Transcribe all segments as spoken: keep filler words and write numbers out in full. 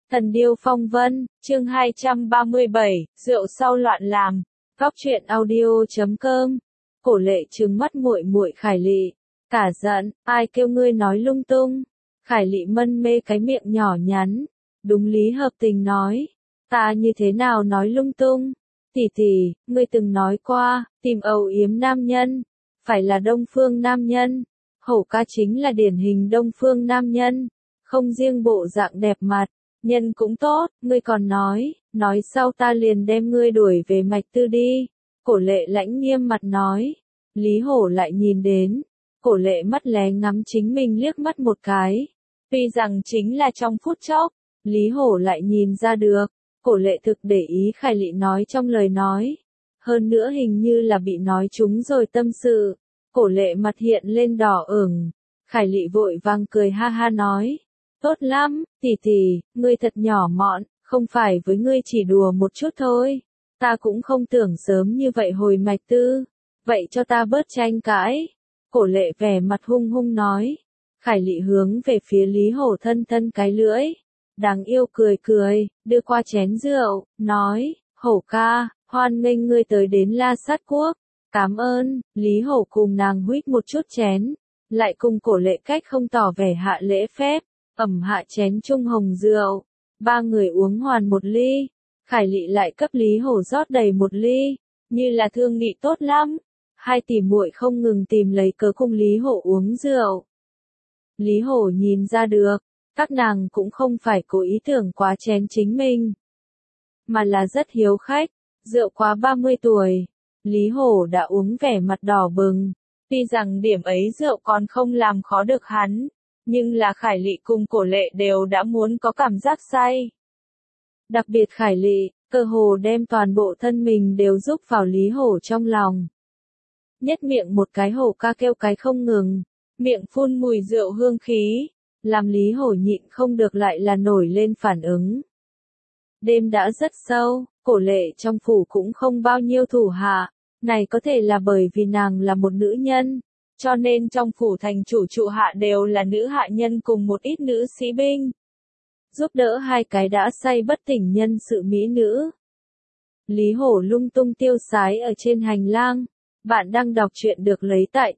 Thần điêu phong vân, chương hai trăm ba mươi bảy, rượu sau loạn làm. Góc truyện audio chấm com. Cổ Lệ trừng mắt muội muội Khải Lị, cả giận, ai kêu ngươi nói lung tung? Khải Lị mân mê cái miệng nhỏ nhắn, đúng lý hợp tình nói, ta như thế nào nói lung tung? Tỷ tỷ, ngươi từng nói qua, tìm âu yếm nam nhân, phải là đông phương nam nhân. Hổ ca chính là điển hình đông phương nam nhân, không riêng bộ dạng đẹp mặt, nhân cũng tốt, ngươi còn nói, nói sau ta liền đem ngươi đuổi về Mạch Tư đi. Cổ Lệ lãnh nghiêm mặt nói. Lý Hổ lại nhìn đến, Cổ Lệ mắt lé ngắm chính mình liếc mắt một cái. Tuy rằng chính là trong phút chốc, Lý Hổ lại nhìn ra được, Cổ Lệ thực để ý Khải Lị nói trong lời nói. Hơn nữa hình như là bị nói trúng rồi tâm sự. Cổ Lệ mặt hiện lên đỏ ửng. Khải Lị vội vàng cười ha ha nói. Tốt lắm, tỷ tỷ, ngươi thật nhỏ mọn, không phải với ngươi chỉ đùa một chút thôi. Ta cũng không tưởng sớm như vậy hồi Mạch Tư. Vậy cho ta bớt tranh cãi. Cổ Lệ vẻ mặt hung hung nói. Khải Lị hướng về phía Lý Hổ thân thân cái lưỡi. Đáng yêu cười cười, đưa qua chén rượu, nói, Hổ ca, hoan nghênh ngươi tới đến La Sát Quốc. Cảm ơn. Lý Hổ cùng nàng huýt một chút chén, lại cùng Cổ Lệ cách không tỏ vẻ hạ lễ phép. Ẩm hạ chén chung hồng rượu, ba người uống hoàn một ly, Khải Lị lại cấp Lý Hổ rót đầy một ly, như là thương nghị tốt lắm. Hai tỷ muội không ngừng tìm lấy cớ cùng Lý Hổ uống rượu. Lý Hổ nhìn ra được, các nàng cũng không phải cố ý tưởng quá chén chính mình, mà là rất hiếu khách. Rượu quá ba mươi tuổi, Lý Hổ đã uống vẻ mặt đỏ bừng, tuy rằng điểm ấy rượu còn không làm khó được hắn. Nhưng là Khải Lị cùng Cổ Lệ đều đã muốn có cảm giác say. Đặc biệt Khải Lị, cơ hồ đem toàn bộ thân mình đều giúp vào Lý Hổ trong lòng. Nhất miệng một cái hổ ca kêu cái không ngừng, miệng phun mùi rượu hương khí, làm Lý Hổ nhịn không được lại là nổi lên phản ứng. Đêm đã rất sâu, Cổ Lệ trong phủ cũng không bao nhiêu thủ hạ, này có thể là bởi vì nàng là một nữ nhân. Cho nên trong phủ thành chủ trụ hạ đều là nữ hạ nhân cùng một ít nữ sĩ binh. Giúp đỡ hai cái đã say bất tỉnh nhân sự mỹ nữ. Lý Hổ lung tung tiêu sái ở trên hành lang. Bạn đang đọc truyện được lấy tại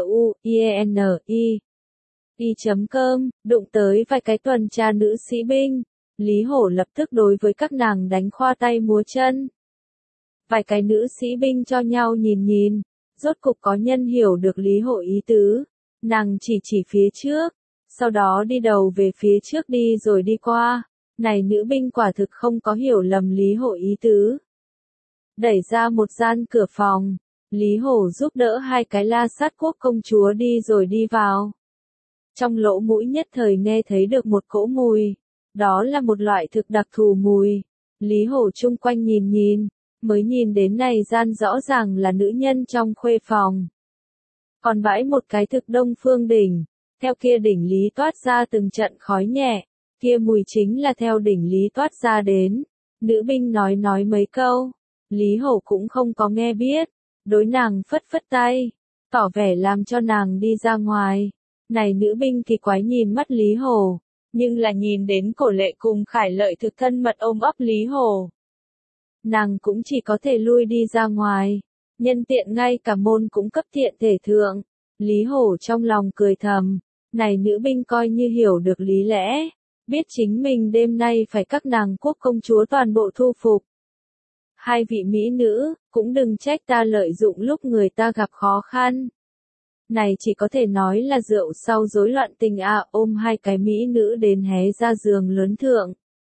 truyenI. i chấm com, đụng tới vài cái tuần tra nữ sĩ binh. Lý Hổ lập tức đối với các nàng đánh khoa tay múa chân. Vài cái nữ sĩ binh cho nhau nhìn nhìn. Rốt cục có nhân hiểu được Lý Hổ ý tứ, nàng chỉ chỉ phía trước, sau đó đi đầu về phía trước đi rồi đi qua, này nữ binh quả thực không có hiểu lầm Lý Hổ ý tứ. Đẩy ra một gian cửa phòng, Lý Hổ giúp đỡ hai cái La Sát Quốc công chúa đi rồi đi vào. Trong lỗ mũi nhất thời nghe thấy được một cỗ mùi, đó là một loại thực đặc thù mùi. Lý Hổ chung quanh nhìn nhìn. Mới nhìn đến này gian rõ ràng là nữ nhân trong khuê phòng. Còn bãi một cái thực đông phương đỉnh, theo kia đỉnh lý toát ra từng trận khói nhẹ, kia mùi chính là theo đỉnh lý toát ra đến. Nữ binh nói nói mấy câu, Lý Hổ cũng không có nghe biết, đối nàng phất phất tay, tỏ vẻ làm cho nàng đi ra ngoài. Này nữ binh kỳ quái nhìn mắt Lý Hổ, nhưng là nhìn đến Cổ Lệ cùng Khải Lợi thực thân mật ôm ấp Lý Hổ. Nàng cũng chỉ có thể lui đi ra ngoài, nhân tiện ngay cả môn cũng cấp tiện thể thượng. Lý Hổ trong lòng cười thầm, này nữ binh coi như hiểu được lý lẽ, biết chính mình đêm nay phải các nàng quốc công chúa toàn bộ thu phục. Hai vị mỹ nữ, cũng đừng trách ta lợi dụng lúc người ta gặp khó khăn. Này chỉ có thể nói là rượu sau rối loạn tình à, ôm hai cái mỹ nữ đến hé ra giường lớn thượng.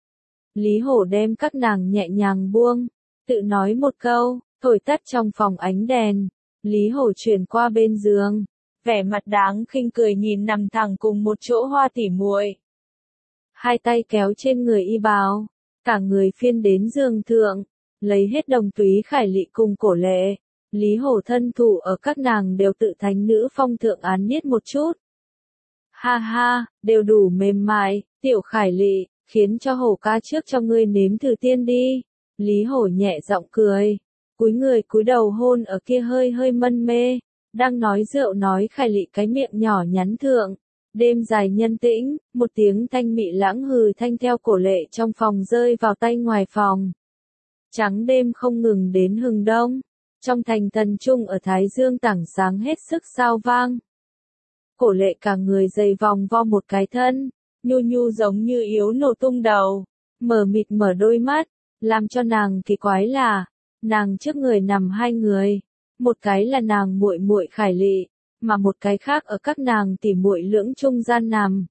Lý Hổ đem các nàng nhẹ nhàng buông, tự nói một câu, thổi tắt trong phòng ánh đèn. Lý Hổ chuyển qua bên giường, vẻ mặt đáng khinh cười nhìn nằm thẳng cùng một chỗ hoa tỉ muội. Hai tay kéo trên người y bào, cả người phiên đến giường thượng, lấy hết đồng túy Khải Lị cùng Cổ Lệ. Lý Hổ thân thủ ở các nàng đều tự thánh nữ phong thượng án niết một chút. Ha ha, đều đủ mềm mại, tiểu Khải Lị, khiến cho Hổ ca trước cho ngươi nếm thử tiên đi. Lý Hổ nhẹ giọng cười, cúi người cúi đầu hôn ở kia hơi hơi mân mê, đang nói rượu nói Khải Lị cái miệng nhỏ nhắn thượng. Đêm dài nhân tĩnh, một tiếng thanh mị lãng hừ thanh theo cổ lệ trong phòng rơi vào tay ngoài phòng. Trắng đêm không ngừng đến hừng đông. Trong thành Tần Trung ở Thái Dương tảng sáng hết sức sao vang. Cổ lệ cả người dày vòng vo một cái thân, nhu nhu giống như yếu nổ tung đầu, mở mịt mở đôi mắt, làm cho nàng kỳ quái là, nàng trước người nằm hai người, một cái là nàng muội muội Khải Lị, mà một cái khác ở các nàng tỉ muội lưỡng trung gian nằm.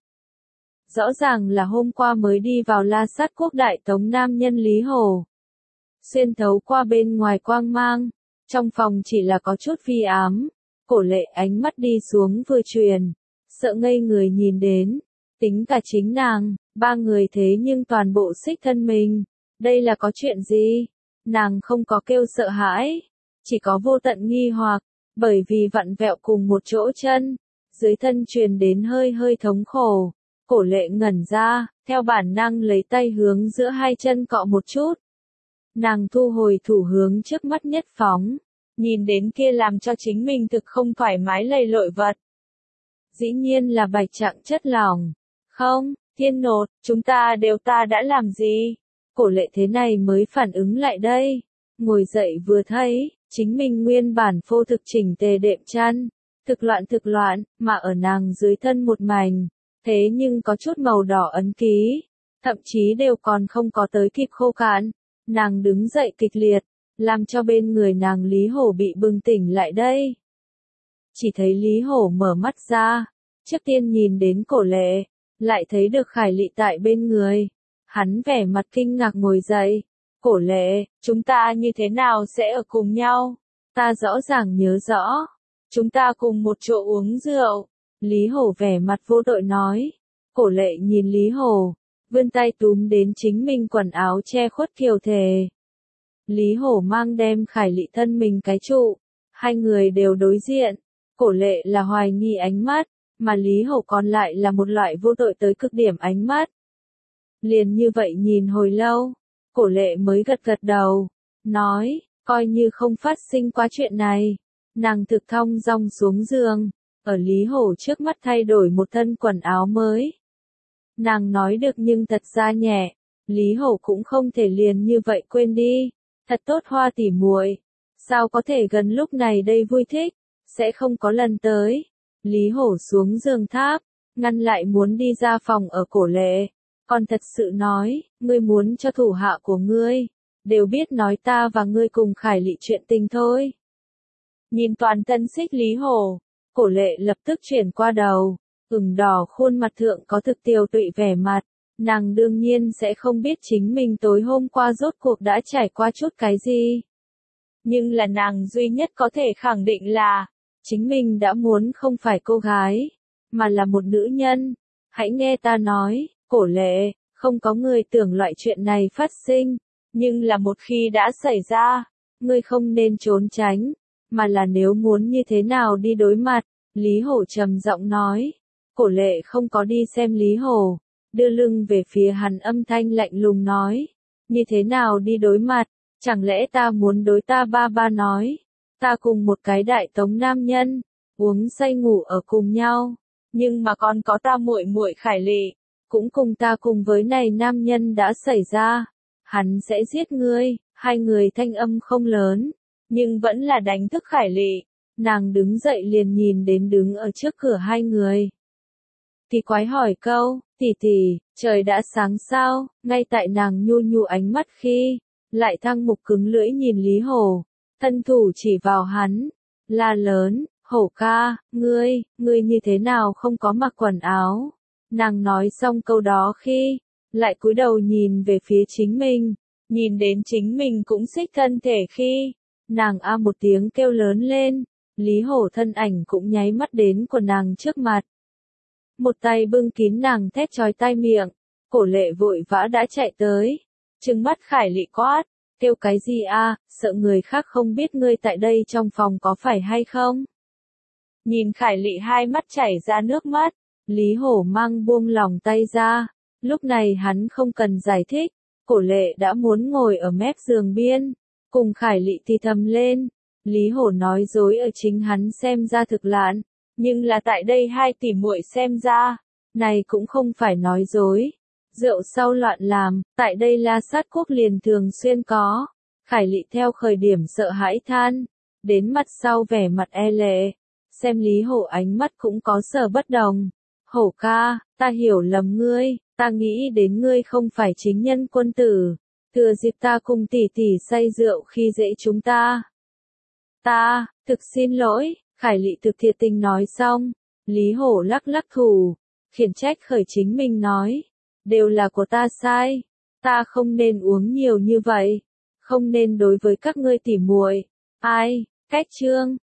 Rõ ràng là hôm qua mới đi vào La Sát Quốc đại tống nam nhân Lý Hổ. Xuyên thấu qua bên ngoài quang mang, trong phòng chỉ là có chút vi ám, cổ lệ ánh mắt đi xuống vừa truyền, sợ ngây người nhìn đến, tính cả chính nàng, ba người thế nhưng toàn bộ xích thân mình, đây là có chuyện gì? Nàng không có kêu sợ hãi, chỉ có vô tận nghi hoặc, bởi vì vặn vẹo cùng một chỗ chân, dưới thân truyền đến hơi hơi thống khổ, cổ lệ ngẩn ra, theo bản năng lấy tay hướng giữa hai chân cọ một chút. Nàng thu hồi thủ hướng trước mắt nhất phóng, nhìn đến kia làm cho chính mình thực không thoải mái lầy lội vật. Dĩ nhiên là bạch trạng chất lỏng. Không, thiên nột, chúng ta đều ta đã làm gì? Cổ lệ thế này mới phản ứng lại đây. Ngồi dậy vừa thấy, chính mình nguyên bản phô thực chỉnh tề đệm chăn. Thực loạn thực loạn, mà ở nàng dưới thân một mảnh. Thế nhưng có chút màu đỏ ấn ký. Thậm chí đều còn không có tới kịp khô cạn. Nàng đứng dậy kịch liệt, làm cho bên người nàng Lý Hổ bị bừng tỉnh lại đây. Chỉ thấy Lý Hổ mở mắt ra, trước tiên nhìn đến cổ lệ, lại thấy được Khải Lị tại bên người. Hắn vẻ mặt kinh ngạc ngồi dậy. Cổ lệ, chúng ta như thế nào sẽ ở cùng nhau? Ta rõ ràng nhớ rõ. Chúng ta cùng một chỗ uống rượu. Lý Hổ vẻ mặt vô tội nói. Cổ lệ nhìn Lý Hổ, vươn tay túm đến chính mình quần áo che khuất kiều thể. Lý Hổ mang đem Khải Lị thân mình cái trụ. Hai người đều đối diện. Cổ lệ là hoài nghi ánh mắt, mà Lý Hổ còn lại là một loại vô tội tới cực điểm ánh mắt. Liền như vậy nhìn hồi lâu, cổ lệ mới gật gật đầu, nói, coi như không phát sinh quá chuyện này. Nàng thực thong dong xuống giường, ở Lý Hổ trước mắt thay đổi một thân quần áo mới. Nàng nói được nhưng thật ra nhẹ, Lý Hổ cũng không thể liền như vậy quên đi. Thật tốt hoa tỉ muội, sao có thể gần lúc này đây vui thích, sẽ không có lần tới. Lý Hổ xuống giường tháp, ngăn lại muốn đi ra phòng ở cổ lệ. Còn thật sự nói, ngươi muốn cho thủ hạ của ngươi, đều biết nói ta và ngươi cùng Khải Lị chuyện tình thôi. Nhìn toàn thân xích Lý Hổ, cổ lệ lập tức chuyển qua đầu, ửng đỏ khuôn mặt thượng có thực tiều tụy vẻ mặt. Nàng đương nhiên sẽ không biết chính mình tối hôm qua rốt cuộc đã trải qua chút cái gì. Nhưng là nàng duy nhất có thể khẳng định là, chính mình đã muốn không phải cô gái, mà là một nữ nhân. Hãy nghe ta nói, cổ lệ, không có người tưởng loại chuyện này phát sinh, nhưng là một khi đã xảy ra, ngươi không nên trốn tránh, mà là nếu muốn như thế nào đi đối mặt. Lý Hổ trầm giọng nói, cổ lệ không có đi xem Lý Hổ, đưa lưng về phía hắn âm thanh lạnh lùng nói, như thế nào đi đối mặt, chẳng lẽ ta muốn đối ta ba ba nói, ta cùng một cái đại tống nam nhân, uống say ngủ ở cùng nhau, nhưng mà còn có ta muội muội Khải Lị, cũng cùng ta cùng với này nam nhân đã xảy ra, hắn sẽ giết ngươi. Hai người thanh âm không lớn, nhưng vẫn là đánh thức Khải Lị. Nàng đứng dậy liền nhìn đến đứng ở trước cửa hai người. Kỳ quái hỏi câu, tỷ tỷ, trời đã sáng sao? Ngay tại nàng nhu nhu ánh mắt khi, lại thăng mục cứng lưỡi nhìn Lý Hổ, thân thủ chỉ vào hắn, la lớn, Hổ ca, ngươi, ngươi như thế nào không có mặc quần áo? Nàng nói xong câu đó khi, lại cúi đầu nhìn về phía chính mình, nhìn đến chính mình cũng xích thân thể khi, nàng a một tiếng kêu lớn lên, Lý Hổ thân ảnh cũng nháy mắt đến của nàng trước mặt. Một tay bưng kín nàng thét chói tai miệng, cổ lệ vội vã đã chạy tới, trừng mắt Khải Lị quát, kêu cái gì a, sợ người khác không biết ngươi tại đây trong phòng có phải hay không? Nhìn Khải Lị hai mắt chảy ra nước mắt, Lý Hổ mang buông lòng tay ra, lúc này hắn không cần giải thích, cổ lệ đã muốn ngồi ở mép giường biên, cùng Khải Lị thì thầm lên, Lý Hổ nói dối ở chính hắn xem ra thực lạn, Nhưng là tại đây hai tỷ muội xem ra, này cũng không phải nói dối. Rượu sau loạn làm, tại đây La Sát quốc liền thường xuyên có. Khải Lị theo khởi điểm sợ hãi than, đến mặt sau vẻ mặt e lệ, xem Lý Hổ ánh mắt cũng có sở bất đồng. Hổ ca, ta hiểu lầm ngươi, ta nghĩ đến ngươi không phải chính nhân quân tử, thừa dịp ta cùng tỷ tỷ say rượu khi dễ chúng ta. Ta, thực xin lỗi, Khải Lị thực thiệt tình nói xong, Lý Hổ lắc lắc thủ, khiển trách khởi chính mình nói, đều là của ta sai, ta không nên uống nhiều như vậy, không nên đối với các ngươi tỉ muội. Ai, cách chương